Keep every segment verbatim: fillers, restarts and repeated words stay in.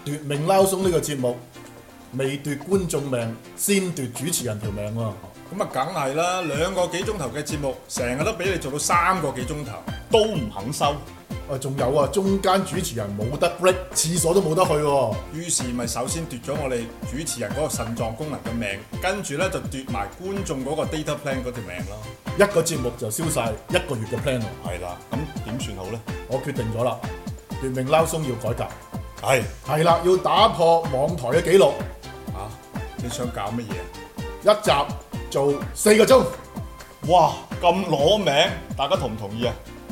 奪命撈鬆呢個節目，未奪觀眾命，先奪主持人條命喎。 咁啊，梗係啦，兩個幾鐘頭嘅節目，成日都俾你做到三個幾鐘頭， 都唔肯收。 啊，仲有啊，中間主持人冇得 break，廁所都冇得去喎。 於是咪首先奪咗我哋主持人嗰個腎臟功能嘅命，跟住咧就奪埋觀眾嗰個 data plan 嗰條命咯。 一個節目就燒晒一個月嘅 plan 喎。 係啦，咁點算好咧？ 我決定咗啦，奪命撈鬆要改革。 係係啦，要打破網台嘅紀錄。 啊，你想搞乜嘢？ 一集做四個鐘。 哇，咁攞命，大家同唔同意啊？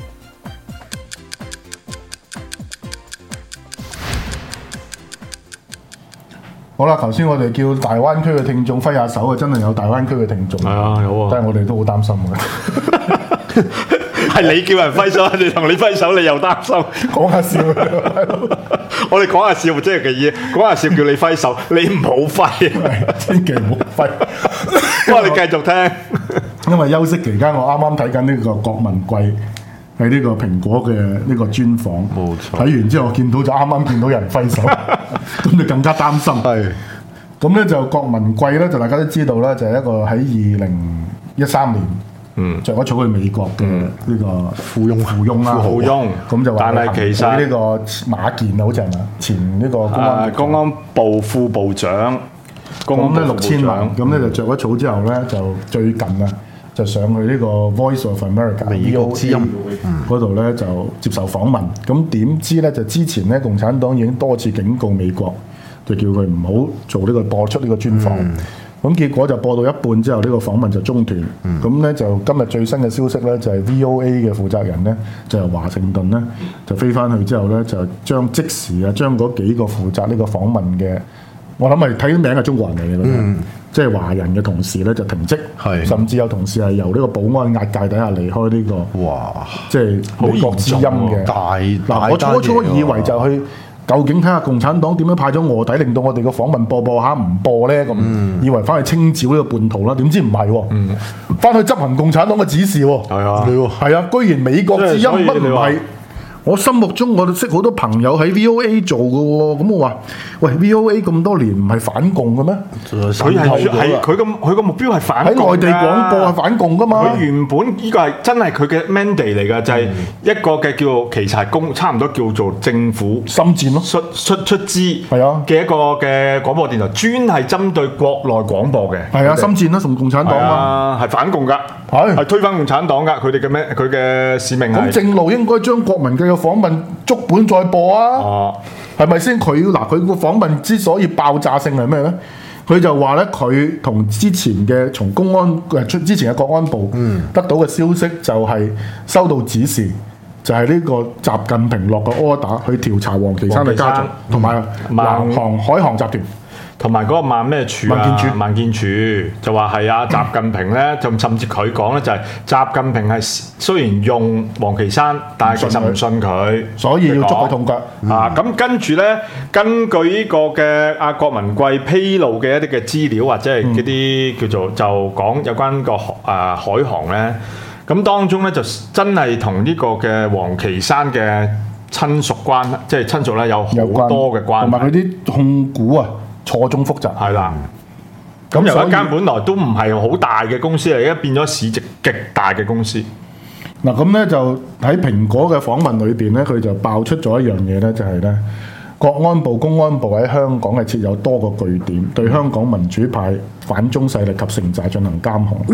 好啦，頭先我哋叫大灣區嘅聽眾揮下手啊，真係有大灣區嘅聽眾。 係啊，有啊。 但係我哋都好擔心嘅。 係你叫人揮手，你同你揮手，你又擔心。 講下笑， 我哋講下笑，即係嘅嘢，講下笑叫你揮手，你唔好揮， 千祈唔好揮。 不過你繼續聽。 因為休息期間，我啱啱睇緊呢個郭文貴喺呢個蘋果嘅呢個專訪。 冇錯。 睇完之後，我見到就啱啱見到有人揮手，咁就更加擔心。 係。 咁咧就郭文貴咧，就大家都知道啦，就係一個喺二零一三年。嗯，著咗草去美國嘅呢個富翁富翁啦， 富翁咁就話， 但係其實呢個馬建啊，好似係嘛，前呢個公安公安部副部長， 咁咧六千萬，咁咧就著咗草之後咧，就最近啊，就上去呢個 Voice of America 美國之音嗰度咧就接受訪問，咁點知咧就之前咧共產黨已經多次警告美國，就叫佢唔好做呢個播出呢個專訪。嗯咁結果就播到一半之後，呢、這個訪問就中斷。咁咧、嗯、就今日最新嘅消息咧，就係、是、V O A 嘅負責人咧，就由華盛頓咧就飛翻去之後咧，就將即時啊將嗰幾個負責呢個訪問嘅，我諗係睇啲名係中國人嚟嘅，嗯、即係華人嘅同事咧就停職，是甚至有同事係由呢個保安押解底下離開呢、這個，哇！即係美國之音嘅大嗱，我初初以為就去。究竟睇下共產黨點樣派咗臥底，令到我哋個訪問播播下唔播咧？咁、嗯、以為翻去清剿呢個叛徒啦，點知唔係喎？翻、嗯、去執行共產黨嘅指示喎。係啊，係啊，居然美國之音乜唔係？我心目中我哋識好多朋友喺 V O A 做嘅喎，咁我話：喂 V O A 咁多年唔係反共嘅咩？ 佢係係佢個佢個目標係反共喺內地廣播係反共噶嘛？ 佢原本呢個係真係佢嘅 mandate 嚟㗎，就係、是、一個嘅叫其實係公差唔多叫做政府心戰咯， 出出出資係啊嘅一個嘅廣播電台，專係針對國內廣播嘅。 係啊，心戰啦，同共產黨啊，係反共㗎，係係推翻共產黨㗎。佢哋嘅咩？佢嘅使命係咁正路應該將國民嘅訪問足本再播啊，係咪先？佢嗱佢個訪問之所以爆炸性係咩咧？佢就話咧，佢同之前嘅從公安誒出之前嘅國安部得到嘅消息就係收到指示，就係、是、呢個習近平落個 order 去調查王岐山嘅家族同埋南航海航集團。 同埋嗰個萬咩處啊？民建處，民建處就話係啊，習近平咧，就甚至佢講咧，就係習近平係雖然用王岐山，但係其實唔信佢， 所以要捉佢痛腳啊！咁跟住咧，根據呢個嘅阿郭文貴披露嘅一啲嘅資料，或者係嗰啲叫做就講有關個啊海航咧，咁當中咧就真係同呢個嘅王岐山嘅親屬關，即係親屬咧有好多嘅關係， 同埋佢啲控股啊。錯綜複雜係啦，咁由一間本來都唔係好大嘅公司嚟，而家變咗市值極大嘅公司。 嗱咁咧就喺蘋果嘅訪問裏邊咧，佢就爆出咗一樣嘢咧，就係咧國安部、公安部喺香港係設有多個據點，對香港民主派反中勢力及城寨進行監控。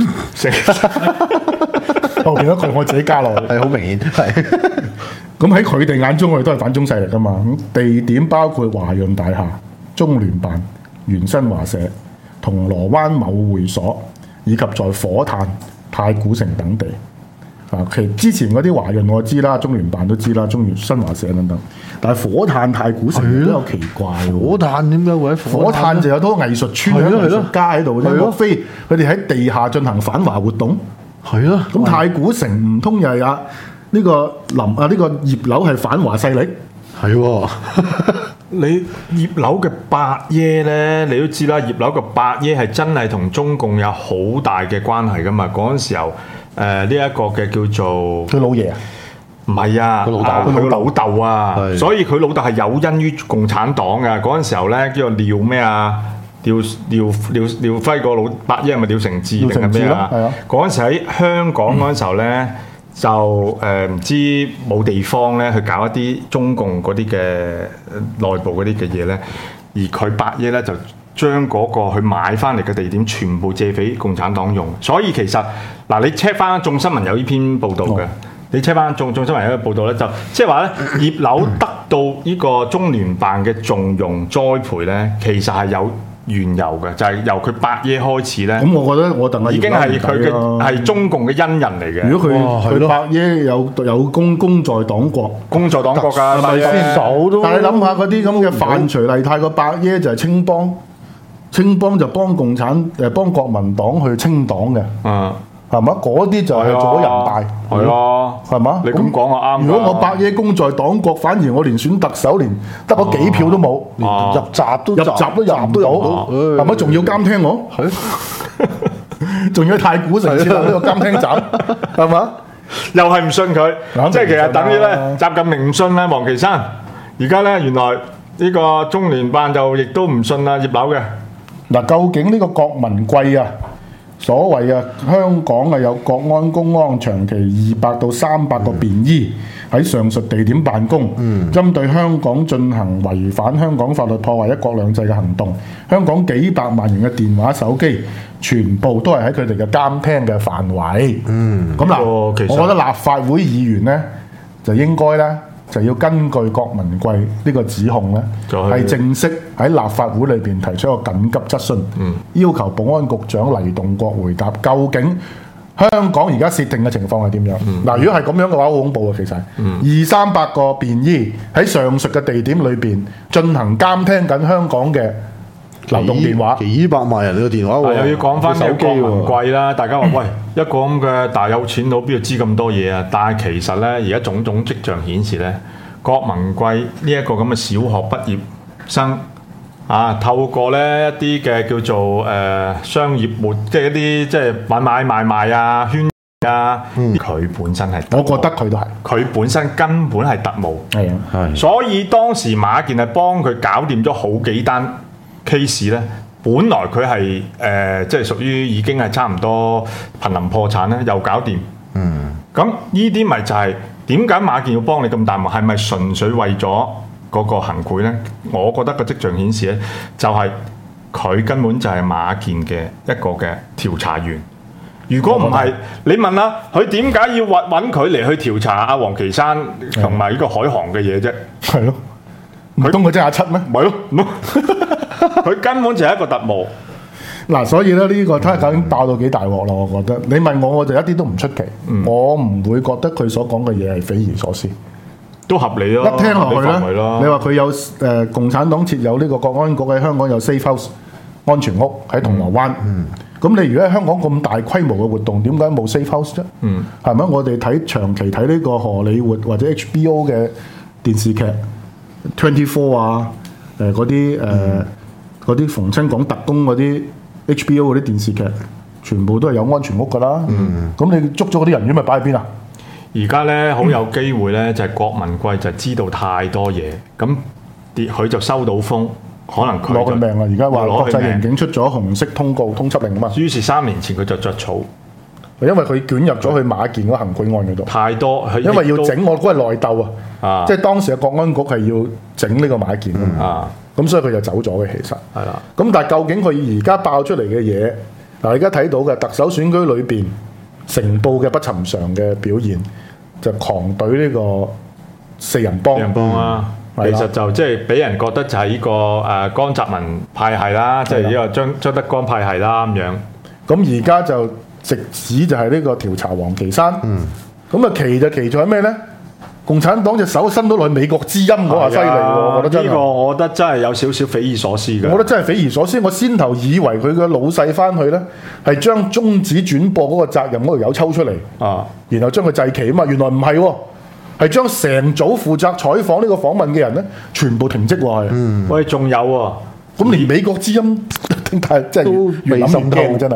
後邊一句我自己加落去， 係好明顯係。 咁喺佢哋眼中，我哋都係反中勢力噶嘛。咁地點包括華潤大廈、中聯辦、原新華社、銅鑼灣某會所，以及在火炭、太古城等地。啊，其實之前嗰啲華潤我知啦，中聯辦都知啦，中原新華社等等。但係火炭、太古城都有奇怪喎。 火炭點解會喺火炭？ 火炭就有好多藝術村、藝術街喺度啫。莫非佢哋喺地下進行反華活動？ 係咯。 咁太古城唔通又係啊？呢個林啊，呢個葉劉係反華勢力？ 係喎。 你葉劉嘅伯爺咧，你都知啦。葉劉嘅伯爺係真係同中共有好大嘅關係噶嘛。嗰陣時候，誒呢一個嘅叫做佢老爺啊， 唔唔係啊， 佢老豆啊佢老豆啊， 係所以佢老豆係有因於共產黨嘅嗰陣時候咧，叫做廖咩啊？廖廖廖廖輝個老伯爺係咪廖承志定係咩啊？ 廖承志咯係啊嗰陣時喺香港嗰陣時候咧，嗯、就誒唔知冇地方咧去搞一啲中共嗰啲嘅內部嗰啲嘅嘢咧，而佢伯爺咧就將嗰個去買翻嚟嘅地點全部借俾共產黨用，所以其實嗱你 check 翻眾新聞有呢篇報導嘅。哦你車翻眾眾新聞有一個報道咧，就即係話咧，葉劉得到呢個中聯辦嘅重用栽培咧，其實係有緣由嘅，就係、是、由佢伯爺開始咧。 咁我覺得我鄧阿已經係佢嘅係中共嘅恩人嚟嘅。 如果佢佢伯爺有有功功在黨國， 功在黨國㗎， 係咪先？ 手都但係你諗下嗰啲咁嘅范徐麗泰個伯爺就係青幫，青幫就幫共產誒幫國民黨去清黨嘅。 嗯。 係嘛？嗰啲就係做咗人大， 係咯， 係嘛？ 你咁講啊啱。 如果我伯爺功在黨國，反而我連選特首連得嗰幾票都冇，連入閘都入閘都入唔到，係咪？仲要監聽我？仲要太古城設立呢個監聽站，係嘛？ 又係唔信佢，即係其實等於咧，習近平唔信咧，王岐山。而家咧，原來呢個中聯辦就亦都唔信啊葉劉嘅。 嗱，究竟呢個郭文貴啊？所謂啊，香港啊有國安公安長期二百到三百個便衣喺上述地點辦公，嗯、針對香港進行違反香港法律、破壞一國兩制嘅行動。香港幾百萬人嘅電話手機，全部都係喺佢哋嘅監聽嘅範圍。嗯，咁嗱，我覺得立法會議員呢，就應該呢。就要根據郭文貴呢個指控咧，係、就是、正式喺立法會裏邊提出一個緊急質詢，嗯、要求保安局長黎棟國回答，究竟香港而家設定嘅情況係點樣？嗱、嗯，如果係咁樣嘅話，好恐怖啊！其實嗯、二三百個便衣喺上述嘅地點裏邊進行監聽緊香港嘅流動電話， 幾百萬人嘅電話喎， 又要講翻手機郭文貴啦。大家話喂，一個咁嘅大有錢佬邊度知咁多嘢啊？但係其實咧，而家種種跡象顯示咧，郭文貴呢一個咁嘅小學畢業生啊，透過咧一啲嘅叫做誒、呃、商業活，即係一啲即係買買賣賣啊、圈啊，佢、嗯、本身係， 我覺得佢都係， 佢本身根本係特務， 係啊，係。所以當時馬建係幫佢搞掂咗好幾單 case 咧，本來佢係誒即係屬於已經係差唔多瀕臨破產咧，又搞掂。嗯，咁呢啲咪就係點解馬建要幫你咁大忙？係咪純粹為咗嗰個行賄咧？我覺得個跡象顯示咧，就係、是、佢根本就係馬建嘅一個嘅調查員。如果唔係，你問啦，佢點解要揾揾佢嚟去調查阿王岐山同埋呢個海航嘅嘢啫？ 係咯，唔通佢真係阿七咩？ 唔係咯，佢根本就係一個特務。 嗱，所以咧呢個睇下究竟爆到幾大鑊啦？我覺得，你問我我就一啲都唔出奇，嗯、我唔會覺得佢所講嘅嘢係匪夷所思，都合理咯。一聽落去咧，你話佢有誒、呃、共產黨設有呢個國安局喺香港有 safe house 安全屋喺銅鑼灣。嗯嗯咁你如果喺香港咁大規模嘅活動，點解冇 safe house 啫？嗯，係咪？我哋睇長期睇呢個荷里活或者 H B O 嘅電視劇 Twenty Four 啊，誒嗰啲誒嗰啲逢親講特工嗰啲 H B O 嗰啲電視劇，全部都係有安全屋㗎啦。嗯，咁你捉咗嗰啲人員咪擺喺邊啊？ 而家咧好有機會咧，就係郭文貴就知道太多嘢，咁跌佢就收到風。可能佢攞佢命啦！而家話國際刑警出咗紅色通告通緝令啊嘛。 於是三年前佢就着草， 因為佢捲入咗去馬建嗰行賄案嗰度。 太多， 因為要整我嗰係內鬥啊！即係當時嘅國安局係要整呢個馬建啊。咁所以佢就走咗嘅，其實係啦。咁但係究竟佢而家爆出嚟嘅嘢，嗱而家睇到嘅特首選舉裏邊成報嘅不尋常嘅表現，就狂懟呢個四人幫。四人幫啊！其實就即係俾人覺得就係呢個誒江澤民派系啦，即係呢個張張德江派系啦咁樣。咁而家就直指就係呢個調查王岐山。嗯。咁啊奇就奇在係咩咧？共產黨隻手伸到落去美國之音嗰下犀利喎，我覺得真係。呢個我覺得真係有少少匪夷所思嘅。我覺得真係匪夷所思。我先頭以為佢嘅老細翻去咧係將終止轉播嗰個責任嗰條友抽出嚟，啊，然後將佢祭旗啊嘛，原來唔係喎。係將成組負責採訪呢個訪問嘅人咧，全部停職喎。嗯，喂，仲有喎，咁連美國之音，但係真係越諗越驚真係。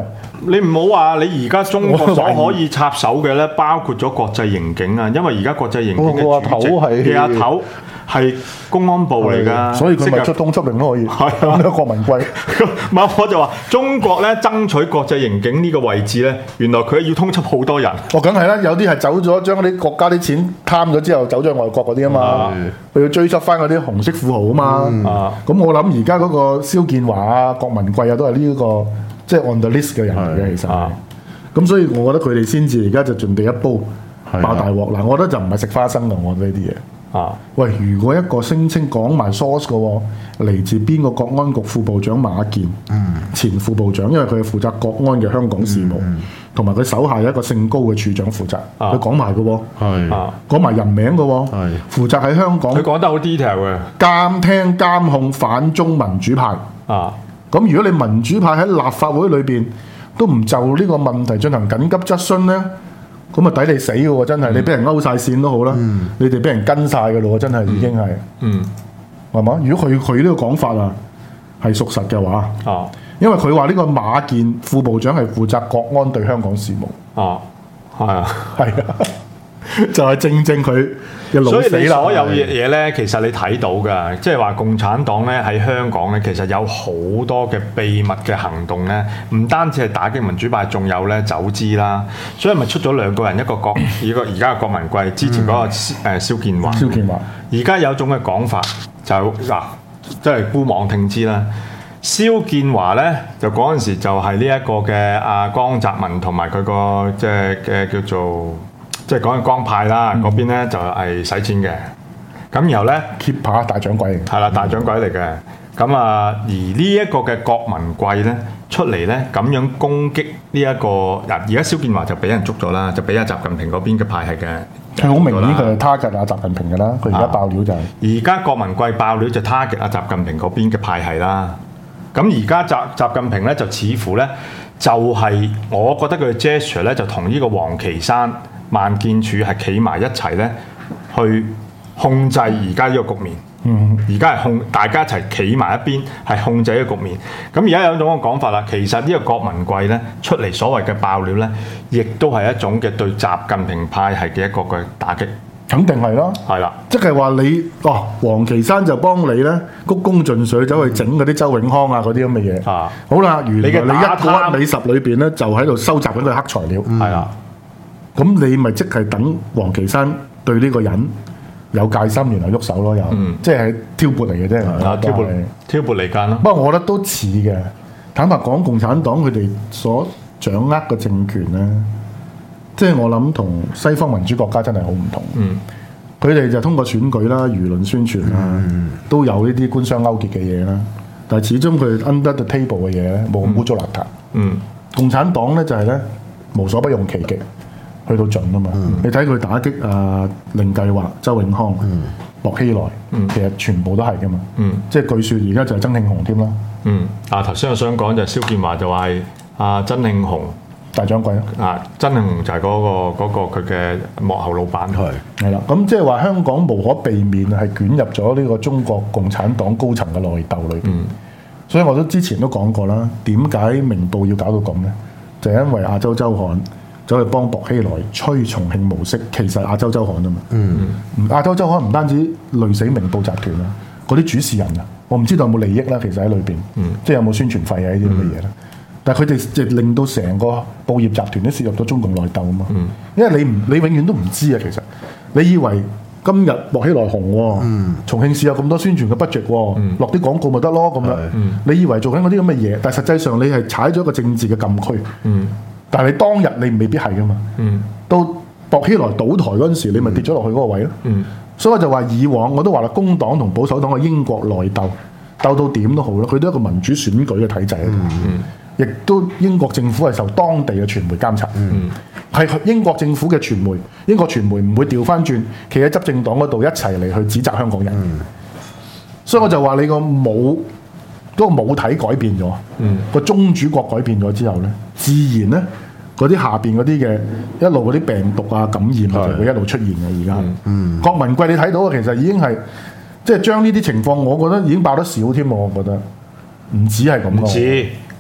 你唔好話你而家中國所我懷疑可以插手嘅咧，包括咗國際刑警啊，因為而家國際刑警個嘅主席頭係嘅阿頭係公安部嚟㗎， 所以佢咪即係出通緝令都可以。 係啊咁呢郭文貴， 唔係我就話中國咧爭取國際刑警呢個位置咧，原來佢要通緝好多人。 哦，梗係啦，有啲係走咗，將嗰啲國家啲錢貪咗之後，走咗去外國嗰啲啊嘛，佢要追緝翻嗰啲紅色富豪啊嘛。 啊咁我諗而家嗰個蕭建華啊、郭文貴啊，都係呢個即係 on the list 嘅人嚟嘅，其實啊係。咁所以我覺得佢哋先至而家就盡地一煲係啊爆大鑊。嗱，我覺得就唔係食花生㗎，我覺得呢啲嘢。 啊喂，如果一個聲稱講埋 source 嘅喎，嚟自邊個國安局副部長馬建，前副部長，因為佢係負責國安嘅香港事務，同埋佢手下有一個姓高嘅處長負責， 啊佢講埋嘅喎， 係啊！ 講埋人名嘅喎係， 負責喺香港佢講得好 detail 嘅監聽監控反中民主派。 啊咁如果你民主派喺立法會裏邊都唔就呢個問題進行緊急質詢咧，咁啊抵你死嘅喎！真係、你俾人勾晒線都好啦，你哋俾人跟晒嘅咯喎，真係已經係嗯係嘛？如果佢佢呢個講法啊係屬實嘅話， 啊因為佢話呢個馬建副部長係負責國安對香港事務， 啊係啊！ 係啊，就係正正佢嘅老所以死啦。 你所有係嘢嘢咧，其實你睇到㗎，即係話共產黨咧喺香港咧，其實有好多嘅秘密嘅行動咧，唔單止係打擊民主派，仲有咧走資啦。所以咪出咗兩個人，一個郭，一個而家嘅郭文貴，之前嗰個誒蕭建華。 蕭建華而家有一種嘅講法就嗱，即係姑妄聽之啦。蕭建華咧就嗰陣時就係呢一個嘅阿江澤民同埋佢個即係嘅叫做即係講緊江派啦，嗰、邊咧就係使錢嘅。咁然後咧 keep 下大掌櫃， 係啦，大掌櫃嚟嘅。咁啊，而呢一個嘅郭文貴咧出嚟咧咁樣攻擊呢、一個嗱，而家蕭建華就俾人捉咗啦，就俾阿習近平嗰邊嘅派系嘅。 佢好明顯佢係 target 阿習近平嘅啦。佢而家爆料就係、 而家郭文貴爆料就 target 阿習近平嗰邊嘅派系啦。咁而家習習近平咧就似乎咧就係、我覺得佢嘅 gesture 咧就同呢個王岐山、萬建柱係企埋一齊咧，去控制而家呢個局面。 嗯， 而家係控大家一齊企埋一邊，係控制呢個局面。咁而家有一種嘅講法啦，其實呢個郭文貴咧出嚟所謂嘅爆料咧，亦都係一種嘅對習近平派系嘅一個嘅打擊。 肯定係啦。 係啦， 即係話你哦，黃岐山就幫你咧鞠躬盡瘁走去整嗰啲周永康啊嗰啲咁嘅嘢。 啊好啦，原來你嘅你打貪一個一美十裏邊咧就喺度收集緊佢黑材料。 係啦， 咁你咪即係等黃岐山對呢個人有戒心，然後喐手咯，又、 嗯即係挑撥嚟嘅啫。 啊挑撥都係挑撥離間咯。 不過我覺得都似嘅。坦白講，共產黨佢哋所掌握嘅政權咧，即係我諗同西方民主國家真係好唔同。 嗯佢哋就通過選舉啦、輿論宣傳啦，都有呢啲官商勾結嘅嘢啦。但係始終佢 under the table 嘅嘢咧，冇咁污糟邋遢。 嗯共產黨咧就係咧無所不用其極，去到盡啊嘛。你睇佢打擊啊令計劃、周永康、薄熙來，其實全部都係噶嘛。 嗯即係據說而家就係曾慶紅添啦， 嗯。啊，頭先我想講就係蕭建華就話係阿曾慶紅。 大掌櫃咯。 啊，曾慶紅就係嗰、個嗰、個佢嘅幕後老闆。 係係啦，咁即係話香港無可避免係捲入咗呢個中國共產黨高層嘅內鬥裏邊。 嗯所以我都之前都講過啦，點解明報要搞到咁呢？就係因為亞洲週刊走去幫薄熙來吹重慶模式，其實亞洲週刊啊嘛。嗯，亞洲週刊唔單止累死明報集團啊，嗰啲主持人啊，我唔知道有冇利益啦，其實喺裏邊， 嗯即係有冇宣傳費啊呢啲咁嘅嘢啦。但係佢哋就令到成個報業集團都攝入咗中共內鬥啊嘛。 嗯因為你唔你永遠都唔知啊，其實你以為今日薄熙來紅喎，重慶市有咁多宣傳嘅 budget 喎，落啲廣告咪得咯咁樣。你以為做緊嗰啲咁嘅嘢，但係實際上你係踩咗一個政治嘅禁區。 嗯但係你當日你未必係噶嘛。 嗯到薄熙來倒台嗰陣時，你咪跌咗落去嗰個位咯。 嗯所以我就話以往我都話啦，工黨同保守黨嘅英國內鬥鬥到點都好啦，佢都係一個民主選舉嘅體制喺度。亦都英國政府係受當地嘅傳媒監察，係、英國政府嘅傳媒，英國傳媒唔會調翻轉，企喺執政黨嗰度一齊嚟去指責香港人。所以我就話你個母嗰、個母體改變咗，個、宗主國改變咗之後咧，自然咧嗰啲下邊嗰啲嘅一路嗰啲病毒啊感染啊就會一路出現嘅。而家，郭文貴你睇到啊，其實已經係即係將呢啲情況，我覺得已經爆得少添喎，我覺得唔止係咁咯。 唔止，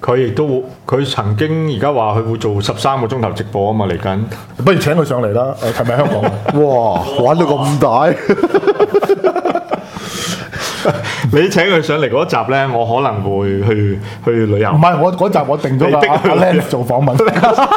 佢亦都佢曾經而家話佢會做十三個鐘頭直播啊嘛，嚟緊。 不如請佢上嚟啦。誒，係咪香港啊？ 哇，玩到咁大， 你請佢上嚟嗰集咧，我可能會去去旅遊。 唔係，我嗰集我定咗你逼佢阿 Len 做訪問。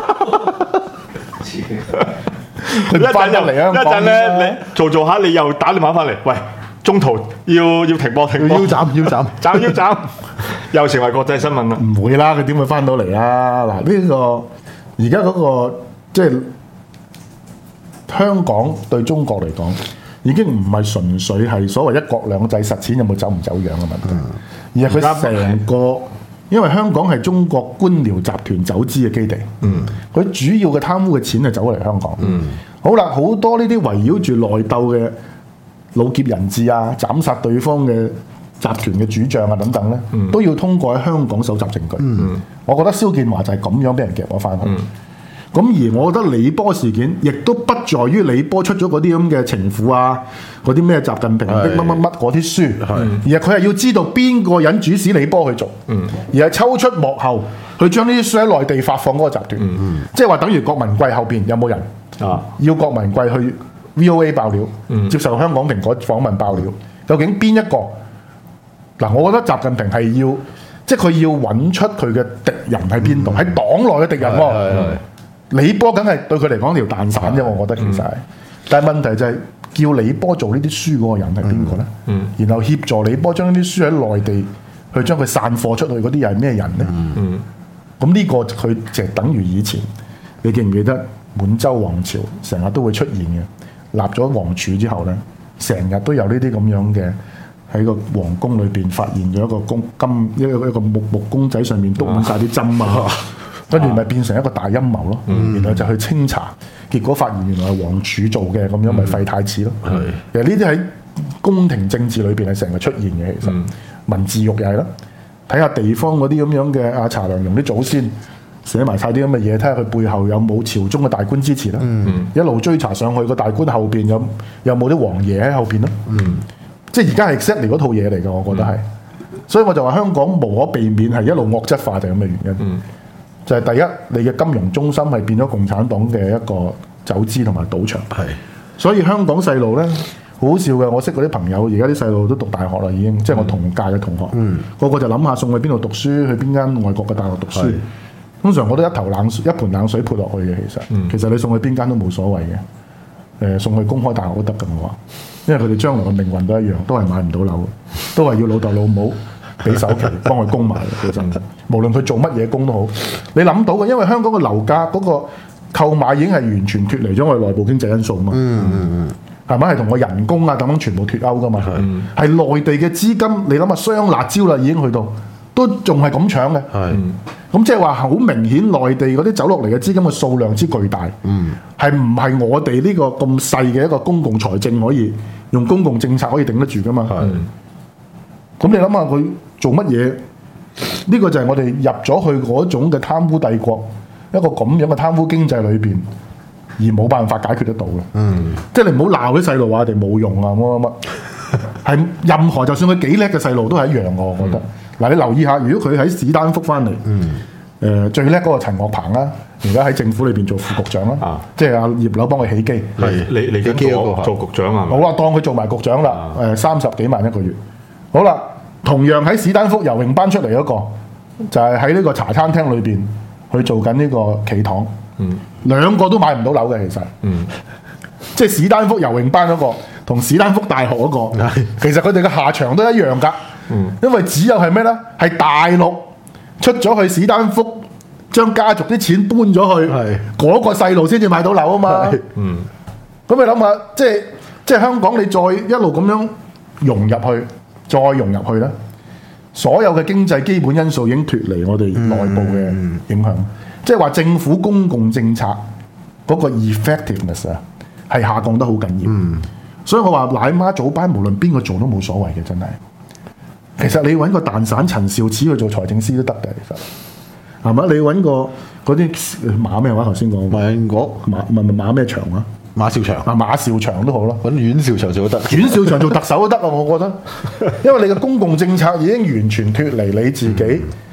佢一陣翻入嚟香一陣港咧，你做做下，你又打電話翻嚟，喂，中途要要停播停播， 腰斬腰斬， 斬腰斬，又成為國際新聞啦。 唔會啦，佢點會翻到嚟啊？嗱，呢個而家嗰個即係香港對中國嚟講，已經唔係純粹係所謂一國兩制實踐有冇走唔走樣嘅問題，而係佢成個，因為香港係中國官僚集團走資嘅基地，佢、嗯、主要嘅貪污嘅錢係走嚟香港。嗯、好啦，好多呢啲圍繞住內鬥嘅老劫人質啊、斬殺對方嘅集團嘅主將啊等等咧，嗯、都要通過喺香港搜集證據。嗯、我覺得蕭建華就係咁樣俾人夾咗翻去。嗯咁而我覺得李波事件亦都不在於李波出咗嗰啲咁嘅情婦啊，嗰啲咩習近平的乜乜乜嗰啲書，是而係佢係要知道邊個人主使李波去做，嗯、而係抽出幕後去將呢啲書喺內地發放嗰個集團，嗯、即係話等於郭文貴後邊有冇人啊？要郭文貴去 V O A 爆料，嗯、接受香港蘋果訪問爆料，究竟邊一個？嗱，我覺得習近平係要，即係佢要揾出佢嘅敵人喺邊度，喺、嗯、黨內嘅敵人喎。李波梗係對佢嚟講條蛋散啫，我覺得其實係。嗯、但係問題就係叫李波做呢啲書嗰個人係邊個咧？嗯嗯、然後協助李波將呢啲書喺內地去將佢散貨出去嗰啲又係咩人咧？咁呢、嗯嗯、個佢就等於以前，你記唔記得滿洲王朝成日都會出現嘅？立咗王儲之後咧，成日都有呢啲咁樣嘅喺個皇宮裏邊發現咗一個公金一個一個木木公仔上面篤滿晒啲針啊！啊跟住咪變成一個大陰謀咯，嗯、然後就去清查，結果發現原來係王儲做嘅，咁樣咪廢太子咯。嗯、其實呢啲喺宮廷政治裏邊係成日出現嘅，其實、嗯、文字獄又係啦。睇下地方嗰啲咁樣嘅阿查良鏞啲祖先寫埋晒啲咁嘅嘢，睇下佢背後有冇朝中嘅大官支持啦。嗯、一路追查上去，個大官後邊有有冇啲王爺喺後邊咯。嗯、即係而家係 exactly 嗰套嘢嚟嘅，我覺得係。嗯、所以我就話香港無可避免係一路惡質化，就係咁嘅原因。嗯就係第一，你嘅金融中心係變咗共產黨嘅一個走資同埋賭場。係是，所以香港細路咧好好笑嘅。我識嗰啲朋友，而家啲細路都讀大學啦，已經、嗯、即係我同屆嘅同學。嗯，個個就諗下送去邊度讀書，去邊間外國嘅大學讀書。是通常我都一頭冷水一盆冷水潑落去嘅，其實。嗯、其實你送去邊間都冇所謂嘅。誒、呃，送去公開大學都得㗎，我話，因為佢哋將來嘅命運都一樣，都係買唔到樓，都係要老豆老母俾首期幫佢供埋，其實無論佢做乜嘢工都好，你諗到嘅，因為香港嘅樓價嗰個購買已經係完全脫離咗我哋內部經濟因素嘛。嗯嗯嗯，係咪係同個人工啊等等全部脫鈎噶嘛？係係內地嘅資金，你諗下雙辣椒啦，已經去到都仲係咁搶嘅。係咁即係話好明顯，內地嗰啲走落嚟嘅資金嘅數量之巨大。嗯，係唔係我哋呢個咁細嘅一個公共財政可以用公共政策可以頂得住噶嘛？係。咁你諗下佢做乜嘢？呢個就係我哋入咗去嗰種嘅貪污帝國，一個咁樣嘅貪污經濟裏邊，而冇辦法解決得到嘅。嗯，即係你唔好鬧啲細路話我哋冇用啊乜乜乜，係任何就算佢幾叻嘅細路都係一樣嘅，我覺得。嗱、嗯，你留意下，如果佢喺史丹福翻嚟，嗯，誒、呃、最叻嗰個陳岳鵬啦，而家喺政府裏邊做副局長啦，啊，即係阿葉劉幫佢起機， 嚟嚟嚟緊做做局長啊， 好啦，當佢做埋局長啦，誒三十幾萬一個月，好啦。同樣喺史丹福游泳班出嚟嗰個，就係喺呢個茶餐廳裏邊去做緊呢個企堂，嗯，兩個都買唔到樓嘅其實，嗯，即係史丹福游泳班嗰個同史丹福大學嗰個，嗯、其實佢哋嘅下場都一樣㗎，嗯，因為只有係咩咧？係大陸出咗去史丹福，將家族啲錢搬咗去，係嗰、嗯、個細路先至買到樓啊嘛，嗯，咁你諗下，即係即係香港你再一路咁樣融入去。再融入去咧，所有嘅經濟基本因素已經脫離我哋內部嘅影響，嗯、即係話政府公共政策嗰個 effectiveness 啊，係下降得好緊要。嗯、所以我話奶媽早班無論邊個做都冇所謂嘅，真係。其實你揾個蛋散陳肇始去做財政司都得嘅，其實係咪？你揾個嗰啲馬咩話頭先講？ 馬英國馬唔係馬咩長啊？ 馬兆祥啊，馬兆祥都好啦， 揾阮兆祥做都得， 阮兆祥做特首都得啊！我覺得，因為你嘅公共政策已經完全脫離你自己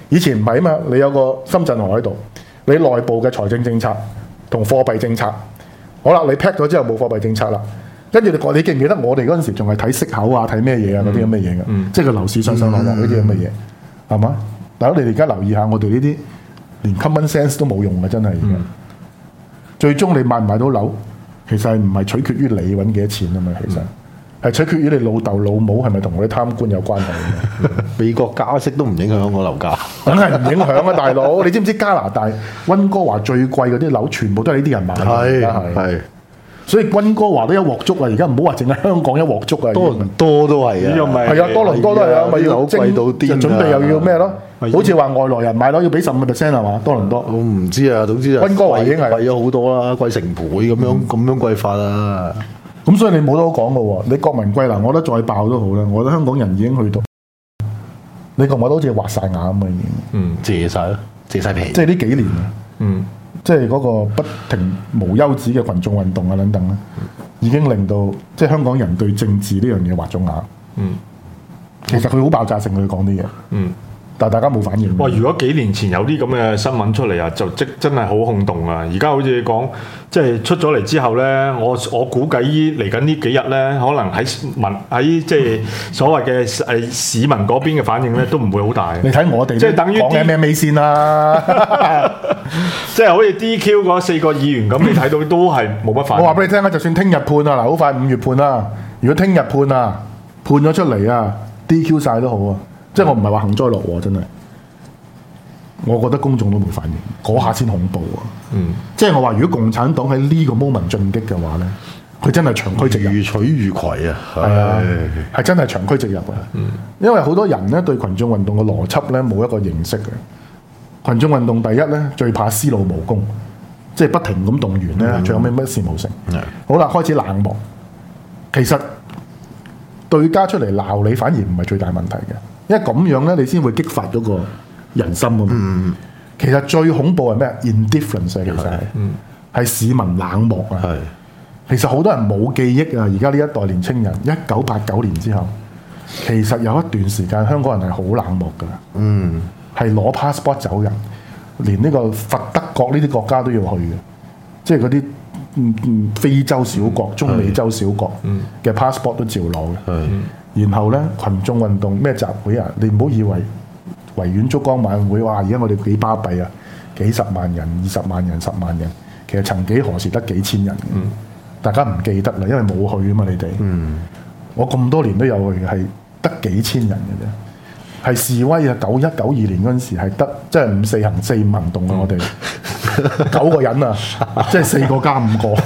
以前唔係啊嘛，你有個深圳河喺度，你內部嘅財政政策同貨幣政策，好啦，你 pack 咗之後冇貨幣政策啦，跟住你講，你記唔記得我哋嗰陣時仲係睇息口啊，睇咩嘢啊嗰啲咁嘅嘢嘅， 嗯、 即係個樓市上上落落呢啲咁嘅嘢，係嘛、嗯？大佬你哋而家留意下，我哋呢啲連 common sense 都冇用嘅，真係而家。嗯、最終你買唔買到樓，其實係唔係取決於你揾幾多錢啊嘛，其實。嗯係取決於你老豆老母係咪同嗰啲貪官有關係嘅。 美國加息都唔影響個樓價， 梗係唔影響啊，大佬！你知唔知加拿大溫哥華最貴嗰啲樓，全部都係呢啲人買嘅。 係係， 所以溫哥華都一鑊粥啊！而家唔好話淨係香港一鑊粥啊， 多倫多都係啊， 係啊，多倫多都係啊，咪要樓貴到癲， 準備又要咩咯？好似話外來人買樓要俾十五個 percent 係嘛？多倫多我唔知啊，總之就溫哥華已經係貴咗好多啦，貴成倍咁樣咁樣貴法啊！ 咁所以你冇得好講嘅喎，你國民貴嗱，我覺得再爆都好啦。我覺得香港人已經去到，你覺唔覺得好似畫晒眼咁啊？已經， 嗯，謝晒咯，謝晒皮。 即係呢幾年啊，嗯，即係嗰個不停無休止嘅群眾運動啊等等咧，已經令到即係香港人對政治呢樣嘢畫咗眼。嗯，其實佢好爆炸性，佢講啲嘢。嗯。但係大家冇反應。 哇！如果幾年前有啲咁嘅新聞出嚟啊，就即真係好轟動啊！而家好似講，即係出咗嚟之後咧，我我估計嚟緊呢幾日咧，可能喺民喺即係所謂嘅誒市民嗰邊嘅反應咧，都唔會好大。 你睇我哋即係等於講 M M A 先啦， 即係好似 D Q 嗰四個議員咁，你睇到都係冇乜反應。 我話俾你聽啊，就算聽日判啊，嗱，好快五月判啦。如果聽日判啊，判咗出嚟啊 ，D Q 晒都好啊。即係我唔係話幸災樂禍，真係，我覺得公眾都冇反應，嗰下先恐怖啊！嗯，即係我話，如果共產黨喺呢個 moment 進擊嘅話咧，佢真係長驅直入， 如取如攜啊！ 係啊，係真係長驅直入啊！嗯，因為好多人咧對群眾運動嘅邏輯咧冇一個認識嘅。群眾運動第一咧最怕思路無功，即係不停咁動員咧，嗯、最後尾乜事冇成。嗯、好啦，開始冷漠，其實對家出嚟鬧你反而唔係最大問題嘅。因為咁樣咧，你先會激發嗰個人心啊嘛。嗯、其實最恐怖係咩 ？Indifference 其實係，係、嗯、市民冷漠啊。 係其實好多人冇記憶啊。而家呢一代年青人，一九八九年之後，其實有一段時間香港人係好冷漠㗎。嗯，係攞 passport 走人，連呢個佛德國呢啲國家都要去嘅，即係嗰啲嗯嗯非洲小國、中美洲小國嘅 passport 都照攞嘅。嗯然後咧，群眾運動咩集會啊？你唔好以為維園燭光晚會哇！而家我哋幾巴閉啊，幾十萬人、二十萬人、十萬人，其實曾幾何時得幾千人、嗯、大家唔記得啦，因為冇去啊嘛，你哋。嗯、我咁多年都有去，係得幾千人嘅啫。係示威啊！九一九二年嗰陣時係得，即係五四行四五行動啊！我哋九個人啊，即係四個加五個。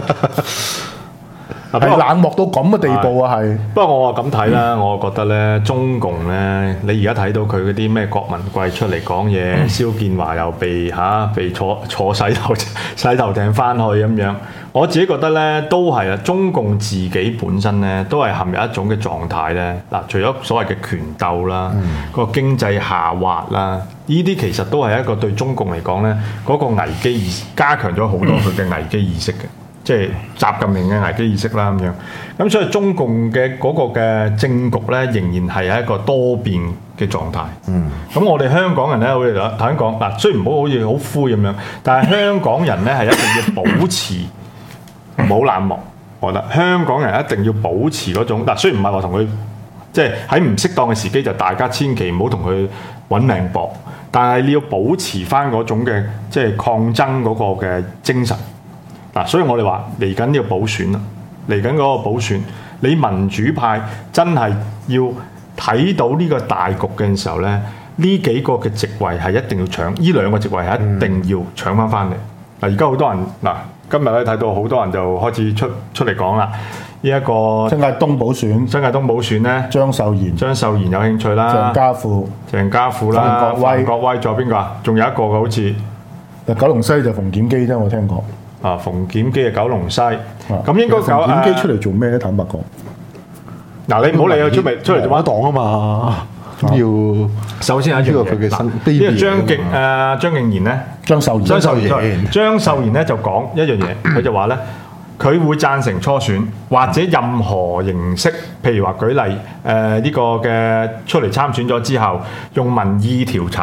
係冷漠到咁嘅地步啊！係。不過我話咁睇啦，我覺得咧，中共咧，你而家睇到佢嗰啲咩郭文貴出嚟講嘢，嗯、蕭建華又被嚇、啊、被坐坐洗頭洗頭艇翻去咁樣，我自己覺得咧都係啊，中共自己本身咧都係陷入一種嘅狀態咧。嗱，除咗所謂嘅權鬥啦，嗯、個經濟下滑啦，呢啲其實都係一個對中共嚟講咧嗰個危機意識加強咗好多佢嘅危機意識嘅。即係習近平嘅危機意識啦咁樣，咁所以中共嘅嗰個嘅政局咧，仍然係喺一個多變嘅狀態。嗯，咁我哋香港人咧，好似頭先講嗱，雖然唔好好似好灰咁樣，但係香港人咧係一定要保持唔好冷漠。我覺得香港人一定要保持嗰種嗱，雖然唔係話同佢即係喺唔適當嘅時機就大家千祈唔好同佢揾命搏，但係你要保持翻嗰種嘅即係抗爭嗰個嘅精神。嗱，所以我哋話嚟緊要補選啦，嚟緊嗰個補選，你民主派真係要睇到呢個大局嘅時候咧，呢幾個嘅席位係一定要搶，呢兩個席位係一定要搶翻翻嚟。嗱，而家好多人嗱，今日咧睇到好多人就開始出出嚟講啦，呢、這、一個新界東補選，新界東補選咧， 張秀賢，張秀賢有興趣啦， 鄭家富， 鄭家富啦，范國威，范國威仲有邊個啊？仲有一個嘅好似， 九龍西就馮檢基啫，我聽過。 啊，馮檢基嘅九龍西，咁、啊、應該馮檢基出嚟做咩咧？坦白講， 嗱、啊，你唔好理佢出嚟出嚟做乜黨啊嘛， 啊要首先係一樣嘢，呢個張敬誒張敬賢咧， 張秀賢， 張秀賢，張秀賢咧就講一樣嘢，佢就話咧，佢會贊成初選或者任何形式，譬如話舉例誒呢、呃這個嘅出嚟參選咗之後，用民意調查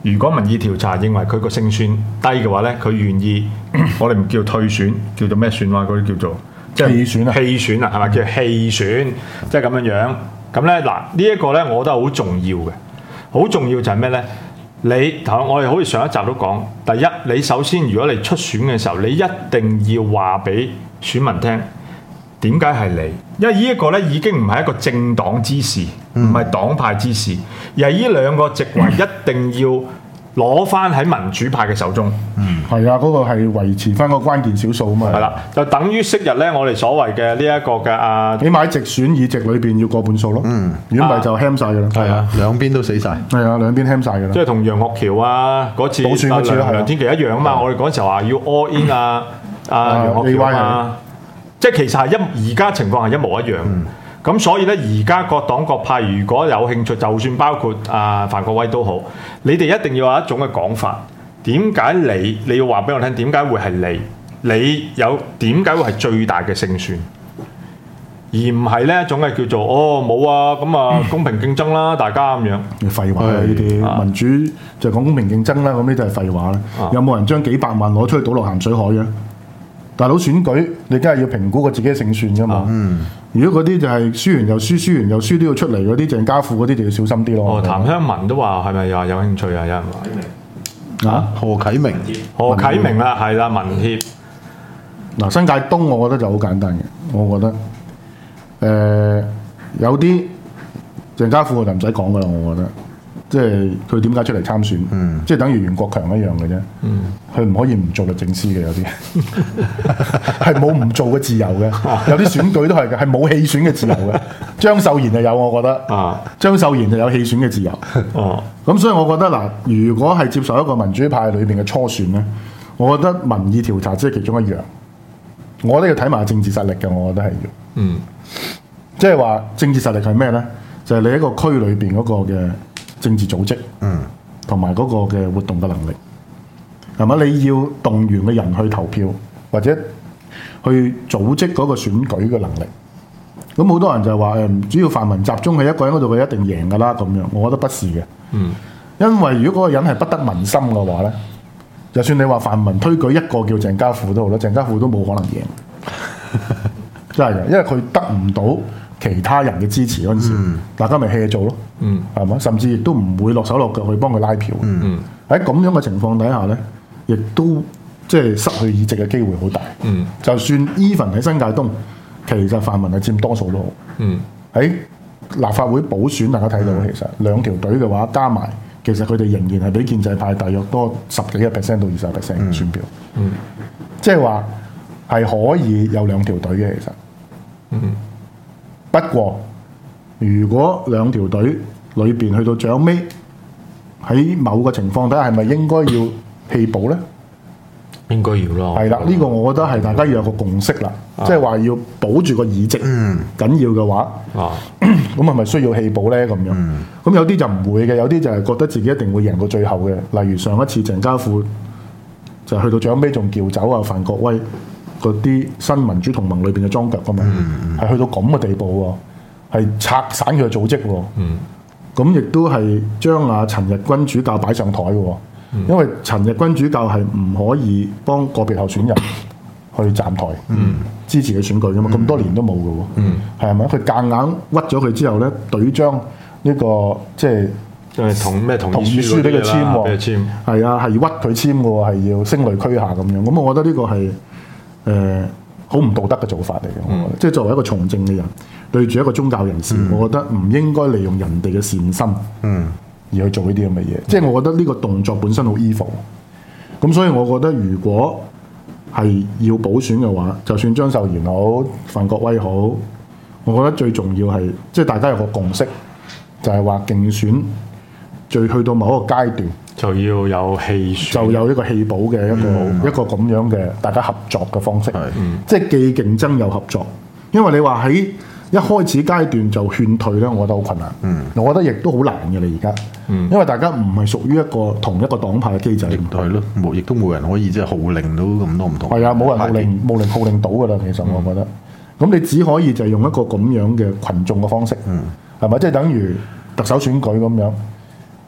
如果民意調查認為佢個勝算低嘅話咧，佢願意我哋唔叫退選，叫做咩選話嗰啲叫做即係棄選啊棄選啊，係咪叫棄選？即係咁樣樣。咁咧嗱，呢一個咧，我覺得好重要嘅。好重要就係咩咧？你頭我哋好似上一集都講，第一你首先如果你出選嘅時候，你一定要話俾選民聽點解係你，因為呢一個咧已經唔係一個政黨之事，唔係黨派之事，而係呢兩個席位一定要攞翻喺民主派嘅手中。 嗯，係啊，嗰、個係維持翻個關鍵少數啊嘛。 係啦，就等於昔日咧，我哋所謂嘅呢一個嘅啊， 起碼喺直選議席裏邊要過半數咯。嗯，如果唔係就 ham 晒㗎啦。 係啊， 兩邊都死晒。 係啊，兩邊 ham 晒㗎啦。 即係同楊岳橋啊嗰次補選嗰次啊係啊梁天琦一樣啊嘛。我哋嗰陣時候話要 all in 啊啊啊楊岳橋 A Y 啊，即係其實係一而家情況係一模一樣。咁所以咧，而家各黨各派如果有興趣，就算包括啊范國威都好，你哋一定要有一種嘅講法。點解你你要話俾我聽？點解會係你？你有點解會係最大嘅勝算？而唔係呢一種係叫做哦冇啊咁啊公平競爭啦，大家咁樣。 廢話啦呢啲， 啊民主就講公平競爭啦，咁呢啲係廢話啦。 啊有冇人將幾百萬攞出去倒落鹹水海嘅？大佬選舉，你梗係要評估過自己嘅勝算噶嘛。嗯、如果嗰啲就係輸完又輸，輸完又輸都要出嚟嗰啲，鄭家富嗰啲就要小心啲咯。 哦，譚香文都話係咪又話有興趣啊？有人話啊， 何啟明， 何啟明啦，係啦，民協嗱新界東，我覺得就好簡單嘅，我覺得誒、呃、有啲鄭家富就唔使講噶啦，我覺得。即係佢點解出嚟參選？嗯、即係等於袁國強一樣嘅啫。佢唔、嗯、可以唔做律政司嘅，有啲係冇唔做嘅自由嘅。有啲選舉都係嘅，係冇棄選嘅自由嘅。張秀賢就有，我覺得。啊，張秀賢就有棄選嘅自由。哦，咁所以我覺得嗱，如果係接受一個民主派裏邊嘅初選咧，我覺得民意調查即係其中一樣。我覺得要睇埋政治實力嘅，我覺得係要。嗯，即係話政治實力係咩咧？就係、是、你一個區裏邊嗰個嘅政治組織，嗯，同埋嗰個嘅活動嘅能力，係咪？你要動員嘅人去投票，或者去組織嗰個選舉嘅能力。咁好多人就話誒，主要泛民集中喺一個人嗰度，佢一定贏㗎啦咁樣。我覺得不是嘅，嗯，因為如果嗰個人係不得民心嘅話咧，就算你話泛民推舉一個叫鄭家富都好啦，鄭家富都冇可能贏，真係嘅，因為佢得唔到其他人嘅支持嗰陣時，嗯、大家咪 hea 做咯，係嘛、嗯？甚至亦都唔會落手落腳去幫佢拉票。喺咁、嗯、樣嘅情況底下咧，亦都即係失去議席嘅機會好大。嗯、就算 even 喺新界東，其實泛民係佔多數都好。喺、嗯、立法會補選，大家睇到、嗯、其實兩條隊嘅話加埋，其實佢哋仍然係比建制派大約多十幾個 percent 到二十 percent 嘅選票。嗯嗯、即係話係可以有兩條隊嘅其實。嗯不過，如果兩條隊裏邊去到最後尾，喺某個情況底下，係咪應該要棄保咧？ 應該要咯。 係啦，呢、這個我覺得係大家要有個共識啦，啊、即係話要保住個議席。嗯，緊要嘅話，啊，咁係咪需要棄保咧？咁樣，咁、嗯、有啲就唔會嘅，有啲就係覺得自己一定會贏到最後嘅。例如上一次鄭家富就去到最後尾仲叫走啊范國威。嗰啲新民主同盟裏邊嘅樁腳噶嘛，係、嗯、去到咁嘅地步喎，係拆散佢嘅組織喎。咁亦、嗯、都係將阿陳日君主教擺上台嘅喎，嗯、因為陳日君主教係唔可以幫個別候選人去站台、嗯、支持佢選舉噶嘛，咁、嗯、多年都冇嘅喎，係咪、嗯？佢夾硬屈咗佢之後咧，隊將呢個即係誒同咩同同意書俾佢簽喎， 簽係啊，係屈佢簽嘅喎，係要聲淚俱下咁樣。咁我覺得呢個係。誒好唔道德嘅做法嚟嘅，我覺得，嗯、即係作為一個從政嘅人，對住一個宗教人士，嗯、我覺得唔應該利用人哋嘅善心，嗯，而去做呢啲咁嘅嘢。嗯、即係我覺得呢個動作本身好 evil。咁所以我覺得如果係要補選嘅話，就算張秀賢好、范國威好，我覺得最重要係即係大家有個共識，就係話競選最去到某一個階段。 就要有棄選， 就有一個棄保嘅一個、嗯、一個咁樣嘅大家合作嘅方式，嗯、即係既競爭又合作。因為你話喺一開始階段就勸退咧，我覺得好困難。嗯、我覺得亦都好難嘅你而家，嗯、因為大家唔係屬於一個同一個黨派嘅機制。 係咯，冇亦都冇人可以即係號令到咁多唔同。 係啊，冇人號令，冇人號令到㗎啦。其實我覺得，咁、嗯、你只可以就係用一個咁樣嘅群眾嘅方式，係咪、嗯？即係等於特首選舉咁樣。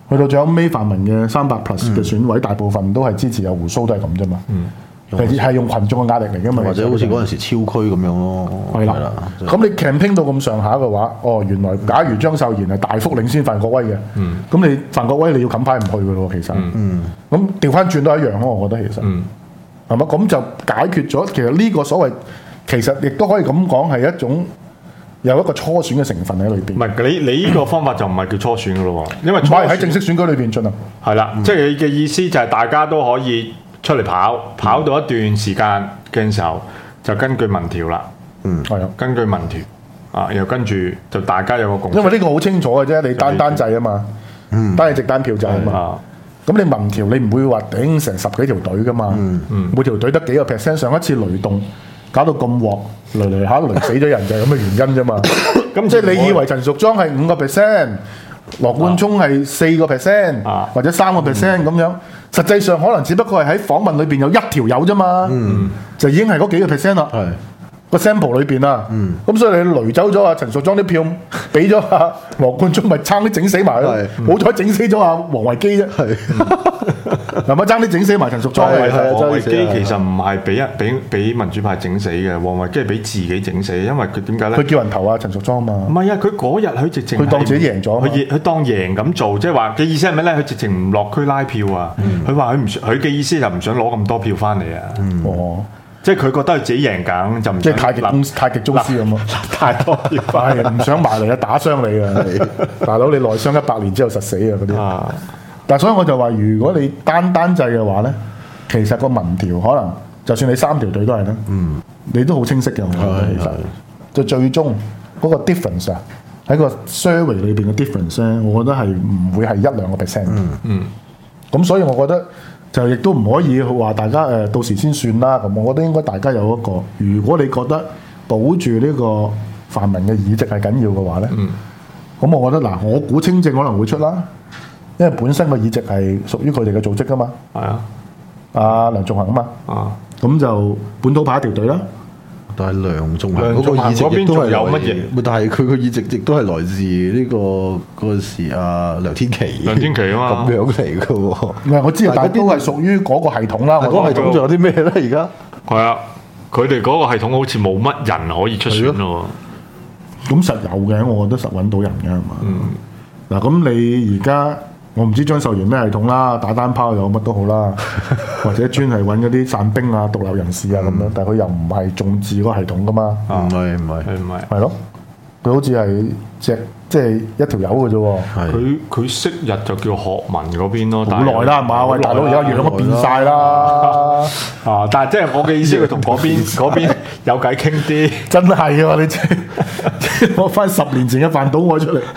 去到最後尾泛民嘅三百 plus 嘅選委，大部分都係支持有胡須，都係咁啫嘛。係係用群眾嘅壓力嚟㗎嘛。 或者好似嗰陣時超區咁樣咯。 係啦，咁你 campaign 到咁上下嘅話，哦，原來假如張秀賢係大幅領先范國威嘅，咁你范國威你要冚牌唔去㗎咯，其實。咁調翻轉都係一樣咯，我覺得其實。係嘛？咁就解決咗。其實呢個所謂其實亦都可以咁講係一種有一個初選嘅成分喺裏邊。 唔係你你呢個方法就唔係叫初選㗎咯喎，因為唔係喺正式選舉裏邊進行。 係啦，即係你嘅意思就係大家都可以出嚟跑，跑到一段時間嘅時候就根據民調啦。 嗯，係啊， 根據民調啊，然後跟住就大家有個共識。 因為呢個好清楚嘅啫，你單單制啊嘛，單係直單票制啊嘛。咁你民調你唔會話頂成十幾條隊噶嘛，嗯嗯、每條隊得幾個 percent。上一次雷動搞到咁鑊，雷雷下雷死咗人就係咁嘅原因啫嘛。咁即係你以為陳淑莊係五個 percent，羅冠聰係四個 percent，或者三個 percent 咁樣，實際上可能只不過係喺訪問裏邊有一條友啫嘛，嗯、就已經係嗰幾個 percent 啦。個 sample 裏邊啊，咁、嗯、所以你雷走咗阿陳淑莊啲票，俾咗阿羅冠聰，咪爭啲整死埋咯。好彩整死咗阿王維基啫，係咪爭啲整死埋陳淑莊？ 王維基其實唔係俾一俾俾民主派整死嘅，王維基係俾自己整死，因為佢點解咧？ 佢叫人投啊陳淑莊嘛。唔係啊，佢嗰日佢直情佢當自己贏咗， 佢佢當贏咁做，即係話嘅意思係咩咧？佢直情唔落區拉票啊！佢話佢唔佢嘅意思就唔想攞咁多票翻嚟啊！嗯、哦。即係佢覺得佢自己贏緊，就唔即係太極公太極宗師咁咯， 太多票係唔想埋嚟啊，打傷你啊！大佬你內傷一百年之後實死啊嗰啲。但係所以我就話，如果你單單制嘅話咧，其實個民調可能就算你三條隊都係啦，嗯，你都好清晰嘅。我覺得其實就最終嗰個 difference 啊，喺個 survey 裏邊嘅 difference 咧，我覺得係唔會係一兩個 percent。嗯嗯。咁所以我覺得。就亦都唔可以話大家誒、呃、到時先算啦，咁我覺得應該大家有一個，如果你覺得保住呢個泛民嘅議席係緊要嘅話咧，咁、嗯、我覺得嗱，我估青政可能會出啦，因為本身個議席係屬於佢哋嘅組織噶嘛，係啊，阿梁頌恆啊嘛，啊，咁就本土派一條隊啦。 但係梁頌恆嗰個議席亦都係有乜嘢？但係佢個議席亦都係來自呢、這個嗰陣時啊梁天琦， 梁天琦啊嘛， 咁樣嚟嘅喎。 唔係我知啊，但係都係屬於嗰個系統啦。 嗰個系統仲有啲咩咧？而家係啊，佢哋嗰個系統好似冇乜人可以出選咯。 咁實有嘅，我覺得實揾到人嘅係嘛？嗱、嗯，咁你而家。我唔知張秀賢咩系統啦，打單拋又乜都好啦，或者專係揾嗰啲散兵啊、獨立人士啊咁樣，但係佢又唔係眾志嗰個系統噶嘛。 唔係唔係唔係。 係咯，佢好似係隻即係一條友嘅啫喎。 佢佢昔日就叫學民嗰邊咯。 好耐啦，係嘛？喂，大佬而家樣都變晒啦。 啊！但係即係我嘅意思，佢同嗰邊嗰邊有偈傾啲。 真係喎！你真係攞翻十年前嘅飯島愛出嚟。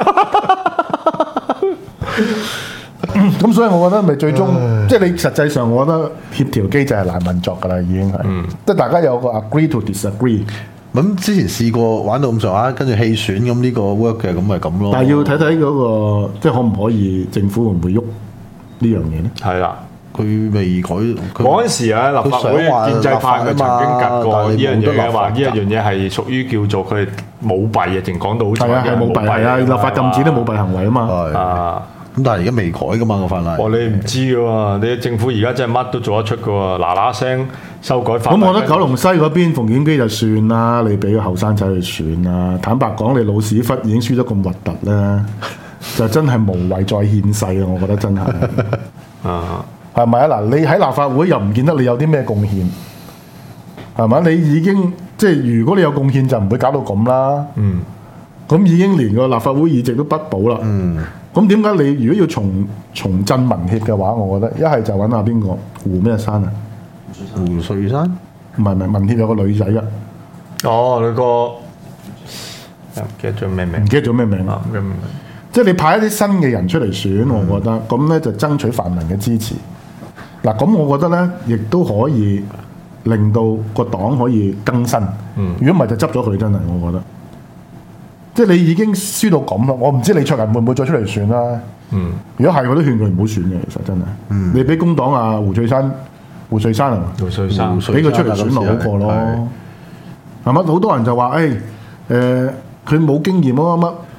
咁、嗯、所以我覺得咪最終，唉即係你實際上，我覺得協調機制係難運作㗎啦，已經係，嗯、即係大家有個 agree to disagree。 咁之前試過玩到咁上下，跟住棄選咁呢個 work 嘅，咁咪咁咯。 但係要睇睇嗰個，即係可唔可以政府會唔會喐呢樣嘢咧？ 係啦， 佢未改。 嗰陣時啊，立法會建制派佢曾經夾過呢樣嘢，話呢一樣嘢係屬於叫做佢舞弊啊，淨講到好似係啊，係舞弊係啊，立法禁止啲舞弊行為啊嘛。 啊， 咁但係而家未改噶嘛個法例。 哦，你唔知㗎喎，你政府而家真係乜都做得出㗎喎，嗱嗱聲修改法。 咁我覺得九龍西嗰邊馮檢基就算啦，你俾個後生仔去選啦。坦白講，你老屎忽已經輸得咁核突啦，就真係無謂再獻世啊！我覺得真係。啊。係咪啊？嗱，你喺立法會又唔見得你有啲咩貢獻，係咪？你已經即係如果你有貢獻，就唔會搞到咁啦。嗯。咁已經連個立法會議席都不保啦。嗯。咁點解你如果要重重振民協嘅話，我覺得一係就揾下邊個胡咩山啊？ 胡瑞山？ 唔係唔係，民協有個女仔啊。 哦，你個唔記得咗咩名？ 唔記得咗咩名啊？ 咩名？ 即係你派一啲新嘅人出嚟選，嗯、我覺得咁咧就爭取泛民嘅支持。嗱，咁我覺得咧，亦都可以令到個黨可以更新。如果唔係就執咗佢，真係我覺得。即係你已經輸到咁啦，我唔知李卓人會唔會再出嚟選啦。嗯、如果係，我都勸佢唔好選嘅，其實真係。嗯、你俾工黨啊胡翠珊、胡翠珊啊， 胡翠珊俾佢出嚟選咪好過咯。係咪？好多人就話誒誒，佢、欸、冇經驗乜乜乜。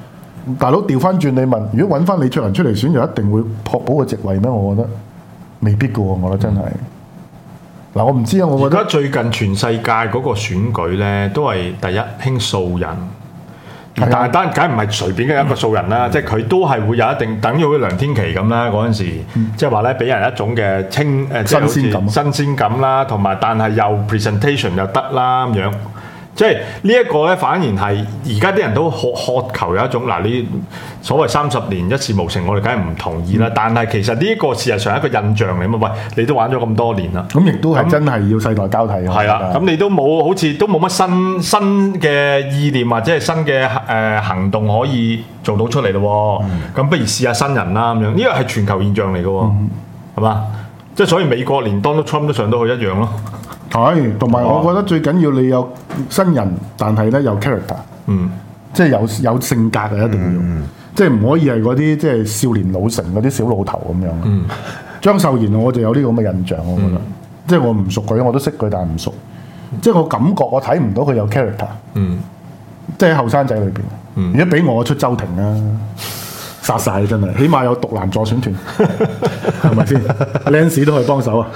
大佬調翻轉你問，如果揾翻李卓人出嚟選，就一定會確保個席位咩？我覺得未必嘅喎，我覺得真係。嗱、嗯，我唔知啊，我覺得而家最近全世界嗰個選舉咧，都係第一興素人。但係單梗唔係隨便嘅一個素人啦，嗯、即係佢都係會有一定，等於好似梁天琦咁啦嗰陣時，嗯、即係話咧俾人一種嘅清誒新鮮感、 新鮮感啦，同埋但係又 presentation 又得啦咁樣。即係呢一個咧，反而係而家啲人都渴渴求有一種嗱，你所謂三十年一事無成，我哋梗係唔同意啦。嗯、但係其實呢一個事實上係一個印象嚟嘛，喂，你都玩咗咁多年啦， 咁亦都係真係要世代交替嘅。 係啦，咁你都冇好似都冇乜新新嘅意念或者係新嘅誒、呃、行動可以做到出嚟咯。咁、嗯、不如試下新人啦咁樣，呢個係全球現象嚟嘅喎，係嘛、嗯？即係所以美國連 Donald Trump 都上到去一樣咯。 係，同埋我覺得最緊要你有新人，但係咧有 character， 嗯， 即係有有性格嘅一定要，嗯、即係唔可以係嗰啲即係少年老成嗰啲小老頭咁樣。嗯，張秀賢我就有呢個咁嘅印象，我覺得，嗯、即係我唔熟佢，我都識佢，但係唔熟，即係我感覺我睇唔到佢有 character。嗯，即係喺後生仔裏邊，嗯、如果俾我出周庭啦，殺晒真係，起碼有獨男助選團，係咪先？Lance 都可以幫手啊！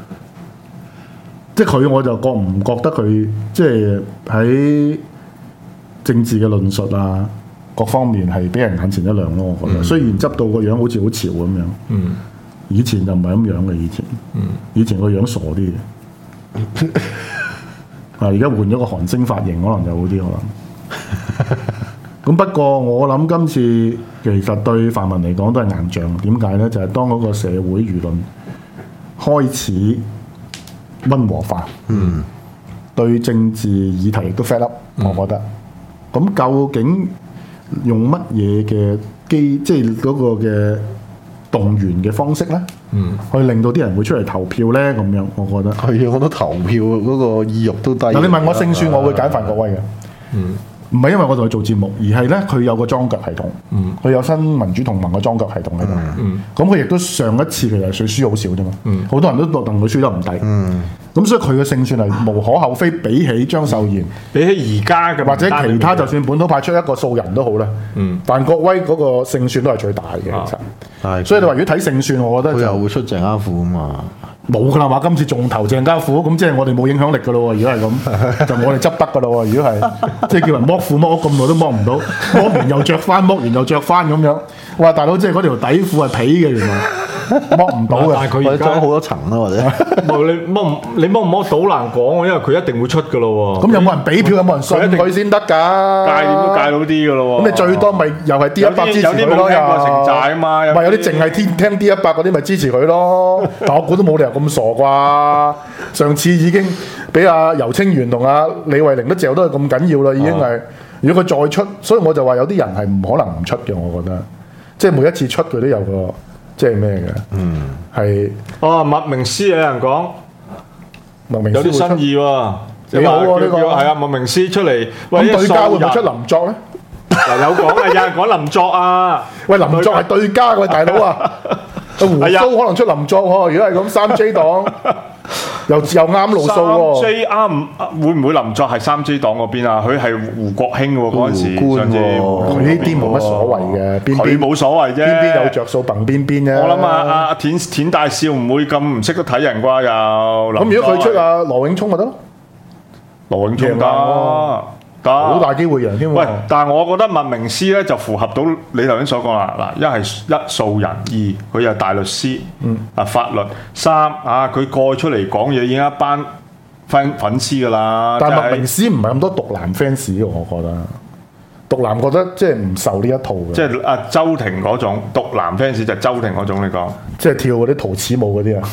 即係佢，我就覺唔覺得佢即係喺政治嘅論述啊，各方面係俾人眼前一亮咯。我覺得，嗯、雖然執到個樣好似好潮咁樣，嗯、以前就唔係咁樣嘅。以前，嗯、以前個樣傻啲嘅。啊，而家換咗個韓星髮型，可能就好啲可能。咁不過我諗今次其實對泛民嚟講都係硬仗。點解咧？就係、是、當嗰個社會輿論開始溫和化，嗯，對政治議題亦都 fed up，我覺得。咁、嗯、究竟用乜嘢嘅機，即係嗰個嘅動員嘅方式咧，嗯，去令到啲人會出嚟投票咧？咁樣，我覺得係啊，我覺得投票嗰個意欲都低。 嗱，你問我勝算，我會揀范國威嘅，嗯。唔係因為我同佢做節目，而係咧佢有個裝腳系統，佢、嗯、有新民主同盟嘅裝腳系統喺度。咁佢亦都上一次其實係輸好少啫嘛，好、嗯、多人都覺得佢輸得唔抵。咁、嗯、所以佢嘅勝算係無可厚非，比起張秀賢， 比起而家嘅或者其他，就算本土派出一個素人都好啦。嗯、范國威嗰個勝算都係最大嘅，其實。啊、所以你話如果睇勝算，我覺得佢又會出鄭家富啊嘛。 冇噶啦嘛，今次仲投鄭家富，咁即係我哋冇影響力噶咯喎。如果係咁，就我哋執得噶咯喎。如果係，即係叫人剝褲剝咁耐都剝唔到，剝完又着翻，剝完又着翻咁樣。哇，大佬，即係嗰條底褲係皮嘅，原來剝唔到嘅。 但係佢而家好多層啦，或者冇你剝，你剝唔剝到難講，因為佢一定會出噶咯喎。 咁有冇人俾票？有冇人信佢先得㗎？ 戒點都戒到啲噶咯喎。 咁你最多咪又係 D 一百支持佢咯？ 有啲冇聽過城寨啊嘛， 咪有啲淨係聽聽 D 一百嗰啲咪支持佢咯。但我估都冇理由咁傻啩。上次已經俾阿游清源同阿李慧玲都嚼都係咁緊要啦，已經係。如果佢再出，所以我就話有啲人係唔可能唔出嘅，我覺得。即係每一次出佢都有個即係咩嘅，嗯，係哦，麥明詩有人講， 麥明詩有啲新意喎， 幾好喎呢個， 係啊，麥明詩出嚟， 咁對家會唔會出林作咧？ 嗱有講啊，有人講林作啊， 喂，林作係對家嘅大佬啊，胡鬚可能出林作喎，如果係咁三 J 黨。又又啱路數喎， 三 J 啱會唔會林作係三 J 黨嗰邊啊？佢係胡國興喎嗰陣時， 上次佢呢啲冇乜所謂嘅，邊佢冇所謂啫， 邊邊有着數憑邊邊啫。 我諗啊，阿田田大少唔會咁唔識得睇人啩又。 咁如果佢出阿羅永聰咪得咯？ 羅永聰得。 好大機會贏添喎！ 喂，但係我覺得麥明詩咧就符合到你頭先所講啦。嗱，一係一素人，二佢又大律師，嗯啊法律，三啊佢過出嚟講嘢已經一班粉粉絲㗎啦。 但係麥明詩唔係咁多獨男 fans，我覺得獨男覺得即係唔受呢一套嘅。 即係阿周庭嗰種獨男 fans 就係周庭嗰種，你講即係跳嗰啲陶瓷舞嗰啲啊！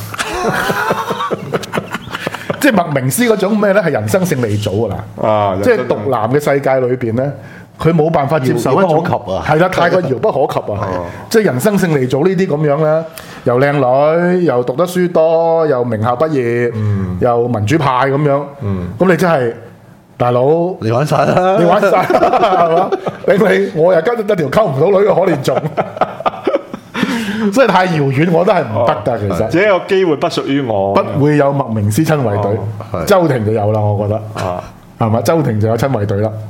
即係麥明詩嗰種咩咧？係人生勝利組㗎啦！啊，即係獨男嘅世界裏邊咧，佢冇辦法接受一種遙不可及啊！ 係啦，太過遙不可及啊！即係人生勝利組呢啲咁樣咧，又靚女，又讀得書多，又名校畢業，嗯、又民主派咁樣。咁、嗯、你真係大佬， 你玩晒啦！ 你玩晒係嘛？你你我又跟得條溝唔到女嘅可憐種。所以太遙遠，我覺得係唔得㗎。其實， 這個機會不屬於我， 不會有麥明詩親衛隊，周庭就有啦。我覺得，係嘛？周庭就有親衛隊啦。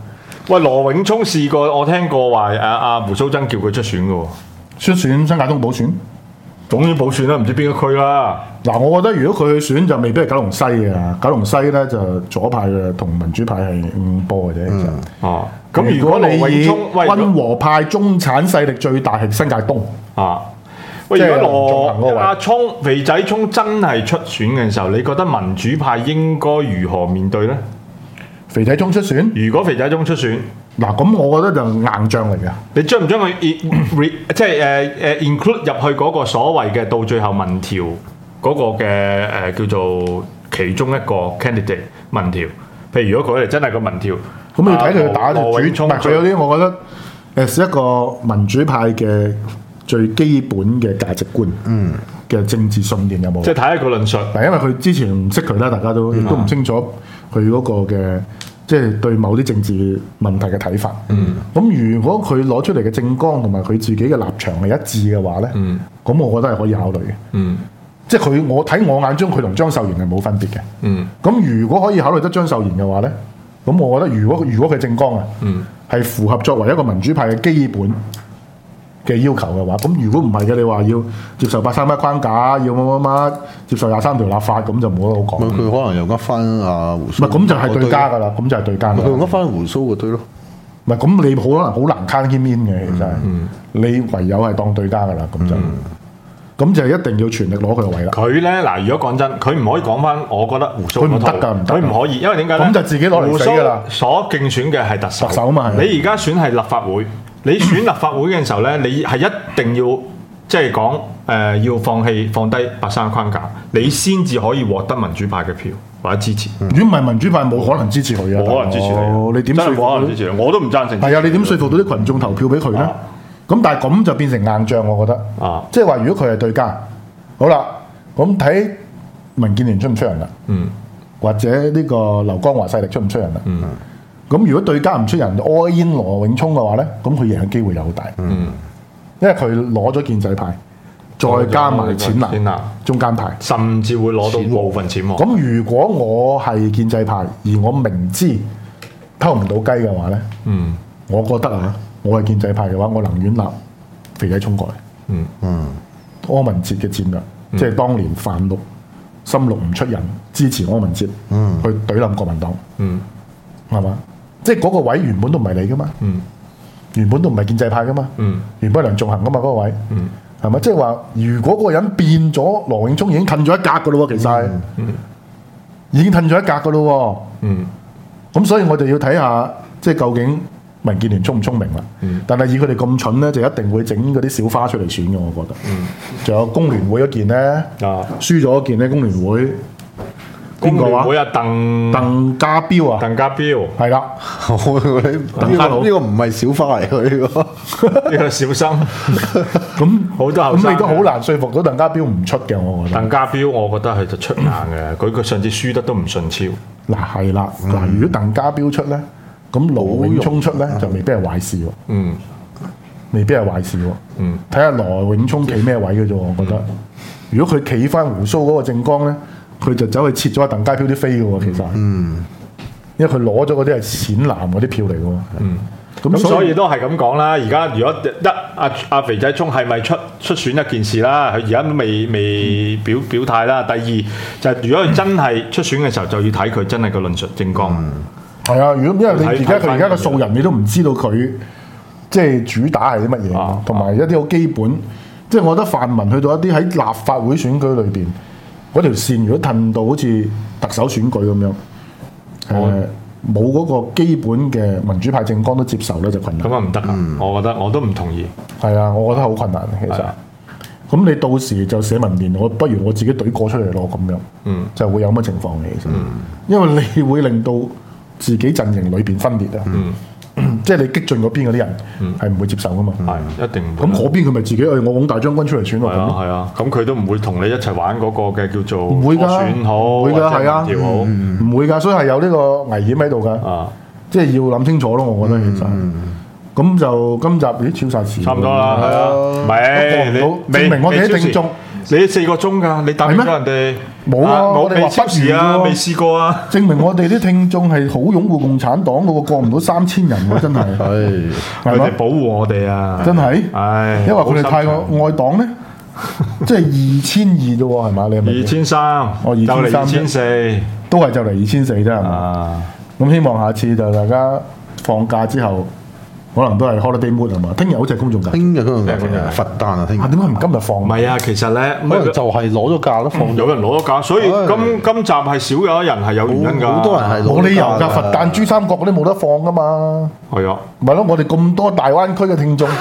喂，羅永聰試過，我聽過話阿阿胡鬚曾叫佢出選嘅喎， 出選新界東補選， 總之補選啦，唔知邊個區啦。 嗱，我覺得如果佢去選就未必係九龍西嘅，九龍西咧就左派嘅同民主派係五波嘅啫。其實哦，咁如果你以羅永聰溫和派中產勢力最大係新界東啊。喂， 即係如果仲行嗰個位羅阿聰肥仔聰真係出選嘅時候，你覺得民主派應該如何面對咧？ 肥仔中出選， 如果肥仔聰出選， 嗱咁我覺得就硬仗嚟嘅。 你將唔將佢 re 即係誒誒 include 入去嗰個所謂嘅到最後民調嗰個嘅誒、呃、叫做其中一個 candidate 民調？譬如如果佢哋真係個民調， 咁要睇佢打條主，唔羅永聰係佢有啲，我覺得誒係一個民主派嘅最基本嘅價值觀，嗯嘅政治信念有冇？ 即係睇一個論述。 嗱，因為佢之前唔識佢啦，大家都亦都唔清楚佢嗰個嘅即係對某啲政治問題嘅睇法。嗯，咁如果佢攞出嚟嘅政綱同埋佢自己嘅立場係一致嘅話咧，嗯，咁我覺得係可以考慮嘅。嗯，即係佢我睇我眼中佢同張秀賢係冇分別嘅。嗯，咁如果可以考慮得張秀賢嘅話咧，咁我覺得如果如果佢政綱啊，嗯，係符合作為一個民主派嘅基本嘅要求嘅話，咁如果唔係嘅，你話要接受八三一框架，要乜乜乜，接受廿三條立法，咁就冇得好講。 佢可能又呃翻阿胡鬚， 唔係咁就係對家㗎啦，咁就係對家。 佢用呃翻胡鬚嗰堆咯。 唔係咁，你好可能好難 count him in 嘅，其實係，你唯有係當對家㗎啦，咁就，咁就一定要全力攞佢個位啦。 佢咧嗱，如果講真，佢唔可以講翻，我覺得胡鬚佢唔得㗎，唔得。 佢唔可以，因為點解咧？ 咁就自己攞嚟死㗎啦。 所競選嘅係特首， 特首嘛。 你而家選係立法會。你選立法會嘅時候咧，你係一定要即係講誒，要放棄放低八三一框架，你先至可以獲得民主派嘅票或者支持。 如果唔係民主派，冇可能支持佢嘅。 冇可能支持你， 你點說服？ 冇可能支持我都唔贊成。 係啊，你點說服到啲群眾投票俾佢咧？咁、啊、但係咁就變成硬仗，我覺得。啊，即係話如果佢係對家，好啦，咁睇民建聯出唔出人啦？嗯，或者呢個劉江華勢力出唔出人啦？嗯。咁如果對家唔出人 all in 羅永聰嘅話咧，咁佢贏嘅機會又好大。嗯，因為佢攞咗建制派，再加埋淺藍中間派， 甚至會攞到部分錢喎。 咁如果我係建制派，而我明知偷唔到雞嘅話咧，嗯，我覺得啊，我係建制派嘅話，我寧願立肥仔聰過嚟。嗯嗯，柯文哲嘅戰略，嗯、即係當年泛綠、深綠唔出人，支持柯文哲，嗯，去懟冧國民黨，嗯，係嘛？即係嗰個位原本都唔係你噶嘛，嗯、原本都唔係建制派噶嘛，嗯、原本係梁頌恆噶嘛嗰個位，係咪、嗯？即係話如果嗰個人變咗，羅永聰已經褪咗一格噶咯喎，其實、嗯嗯、已經褪咗一格噶咯喎，咁、嗯、所以我哋要睇下，即係究竟民建聯聰唔聰明啦。嗯、但係以佢哋咁蠢咧，就一定會整嗰啲小花出嚟選嘅，我覺得。仲、嗯、有工聯會嗰件咧，啊、輸咗嗰件咧，工聯會。 邊個話？會啊，鄧鄧家彪啊， 鄧家彪係啦， 呢個呢個唔係小花嚟嘅呢個， 呢個小生。 咁好多後生， 咁你都好難說服到鄧家彪唔出嘅，我覺得。 鄧家彪，我覺得係就出硬嘅，佢佢上次輸得都唔順超。 嗱係啦，嗱如果鄧家彪出咧，咁羅永聰出咧就未必係壞事喎。嗯，未必係壞事喎。嗯，睇下羅永聰企咩位嘅啫，我覺得。如果佢企翻胡鬚嗰個政綱咧。佢就走去切咗阿鄧家彪啲飛嘅喎，其實，嗯，因為佢攞咗嗰啲係淺藍嗰啲票嚟嘅喎，嗯， 咁所以都係咁講啦。而家如果一阿阿肥仔聰係咪出出選一件事啦？佢而家都未未表表態啦。第二就係、是、如果佢真係出選嘅時候，就要睇佢真係個論述政綱。係、 嗯、啊，如果因為你而家佢而家個素人，你都唔知道佢即係主打係啲乜嘢，同埋、啊、一啲好基本，即係我覺得泛民去到一啲喺立法會選舉裏邊。嗰條線如果褪到好似特首選舉咁樣，誒冇嗰個基本嘅民主派政綱都接受咧，就困難。 咁啊唔得啊！我覺得我都唔同意。 係啊，我覺得好困難其實。咁的你到時就寫文面，我不如我自己懟過出嚟咯，咁樣，嗯，就會有乜情況嘅其實。嗯、因為你會令到自己陣營裏邊分裂啊。嗯即係你激進嗰邊嗰啲人係唔會接受噶嘛？ 係一定唔會。 咁嗰邊佢咪自己誒我拱大將軍出嚟選咯？ 係啊係啊，咁佢都唔會同你一齊玩嗰個嘅叫做唔會㗎， 選好唔會㗎，係啊，唔會㗎，所以係有呢個危險喺度㗎。啊，即係要諗清楚咯，我覺得其實。咁就今集咦超晒時， 差唔多啦，係啊，唔係證明我哋啲聽眾你四個鐘㗎，你答應咗人哋冇啊，我哋未話超時啊，未試過啊。 證明我哋啲聽眾係好擁護共產黨嘅喎，過唔到三千人喎，真係。 係佢哋保護我哋啊！ 真係， 唉， 因為佢哋太過愛黨咧，即係二千二啫喎，係嘛？你係咪？ 二千三， 哦， 就嚟二二千千四， 都係就嚟二千四啫，係嘛？ 啊！ 咁希望下次就大家放假之後，可能都係 holiday mood 係嘛？聽日好似係公眾假， 聽日嗰個佛誕啊，聽日啊點解唔今日放？ 唔係啊，其實咧， 可能就係攞咗假都放咗。 有人攞咗假，所以唉今今集係少有一人係有原因㗎。 好多人係冇理由㗎， 㗎佛誕珠三角嗰啲冇得放噶嘛。 係啊， 咪咯，我哋咁多大灣區嘅聽眾，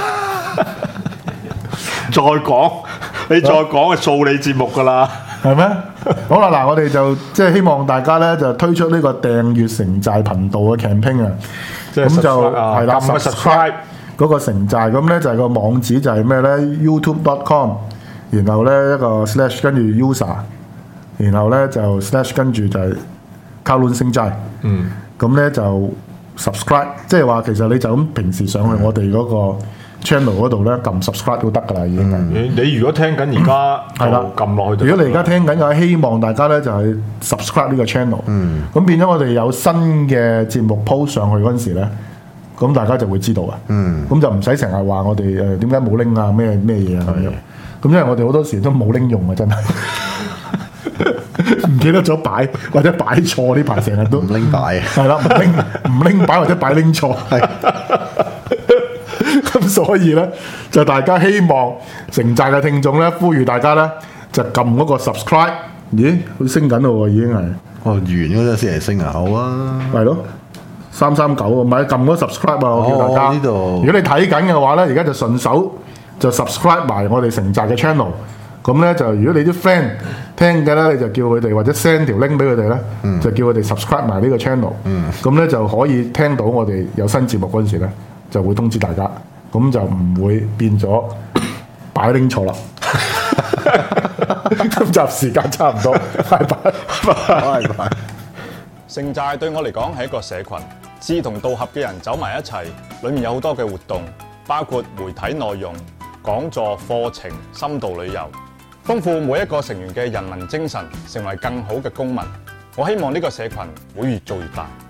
再講你再講係掃你節目㗎啦。 係咩？好啦，嗱，我哋就即係希望大家咧就推出呢個訂閱城寨頻道嘅 campaign 啊， 即係咁就 subscribe 啊係啦撳個 subscribe 嗰個城寨，咁咧就係個網址就係咩咧 ？YouTube dot com，然後咧一個 slash 跟住 user，然後咧就 slash 跟住就係 Kowloon 城寨， 嗯， 咁咧就 subscribe，即係話其實你就咁平時上去我哋嗰個 channel 嗰度咧撳 subscribe 都得㗎啦，已經係。 你你如果聽緊而家係啦就撳落去就得㗎啦。 如果你而家聽緊嘅話，希望大家咧就係 subscribe 呢個 channel。嗯。咁變咗我哋有新嘅節目 post 上去嗰陣時咧，咁大家就會知道啊。嗯。咁就唔使成日話我哋誒點解冇拎啊咩咩嘢啊咁樣。咁因為我哋好多時都冇拎用啊，真係。唔記得咗擺或者擺錯呢排成日都唔拎擺。 係啦，唔拎唔拎擺或者擺拎錯。係。咁所以咧，就大家希望城寨嘅聽眾咧，呼籲大家咧就撳嗰個 subscribe。咦，佢升緊咯喎，已經係。 哦，完嗰陣先嚟升啊，好啊。 係咯，三三九啊，咪撳嗰個 subscribe 啊，我叫大家。 哦呢度如果你睇緊嘅話咧，而家就順手就 subscribe 埋我哋城寨嘅 channel。咁咧就如果你啲 friend 聽嘅咧，你就叫佢哋或者 send 條 link 俾佢哋咧，就叫佢哋 subscribe 埋呢個 channel。咁咧就可以聽到我哋有新節目嗰陣時咧，就會通知大家。咁就唔會變咗擺拎錯啦。今集時間差唔多，拜拜，拜拜。 城寨對我嚟講係一個社群，志同道合嘅人走埋一齊，裡面有好多嘅活動，包括媒體內容、講座、課程、深度旅遊，豐富每一個成員嘅人民精神，成為更好嘅公民。我希望呢個社群會越做越大。